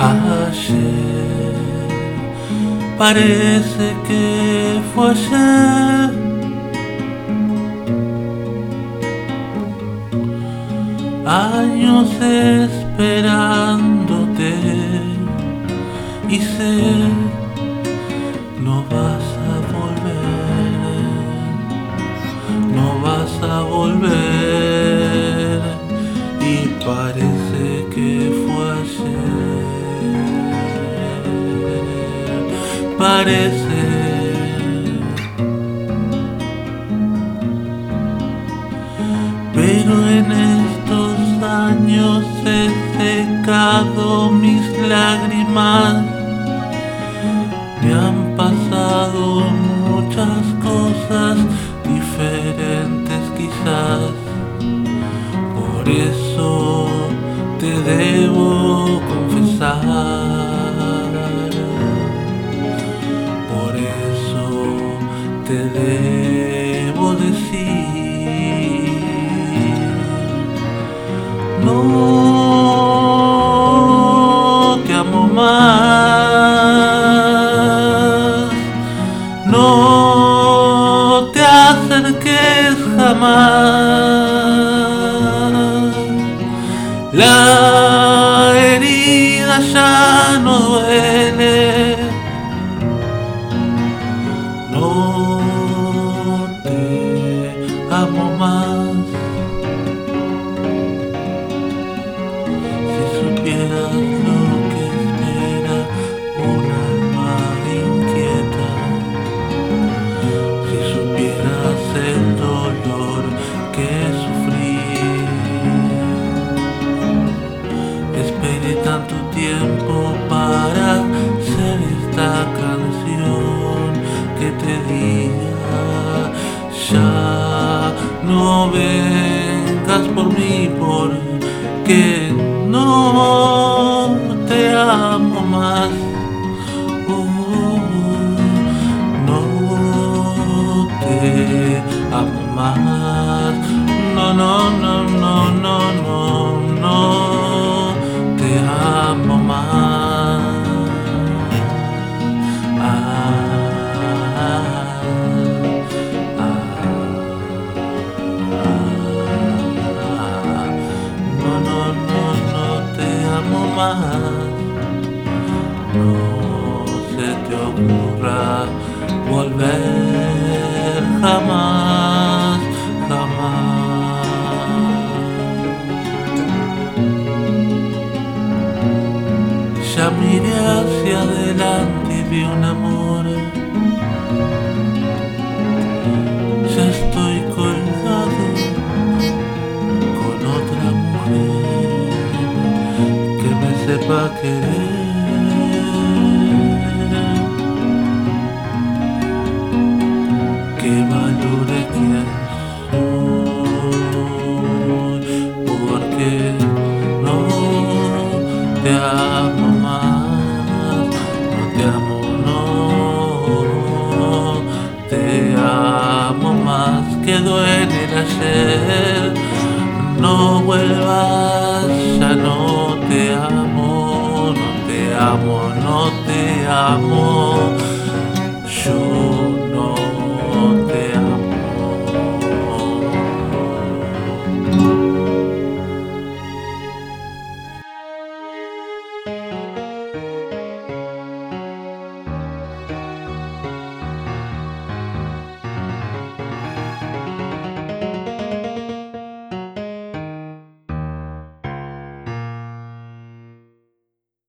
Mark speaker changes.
Speaker 1: Ayer, parece que fue ayer. Años esperándote y sé no vas a volver, no vas a volver y parece que fue ayer, parece. Pero en estos años he secado mis lágrimas. Me han pasado muchas cosas diferentes quizás. Por eso te debo confesar. Por eso te debo decir. No te amo más, no te acerques jamás. La herida ya no duele, no te amo más. Supieras lo que espera un alma inquieta, si supieras el dolor que sufrí. Esperé tanto tiempo para hacer esta canción que te diga ya no vengas por mí porque no te amo más. No te amo más. No, no, no, no, no, no, no te amo más. No, no, no, no te amo más. No se te ocurra volver jamás, jamás. Ya miré hacia adelante y vi un amor. Ya estoy colgado con otra mujer que me sepa querer, que valore quién soy, porque no te amo más, no te amo, no te amo más. Quedó en el ayer, no vuelvas, ya no te amo, no te amo, no te amo, yo no te amo.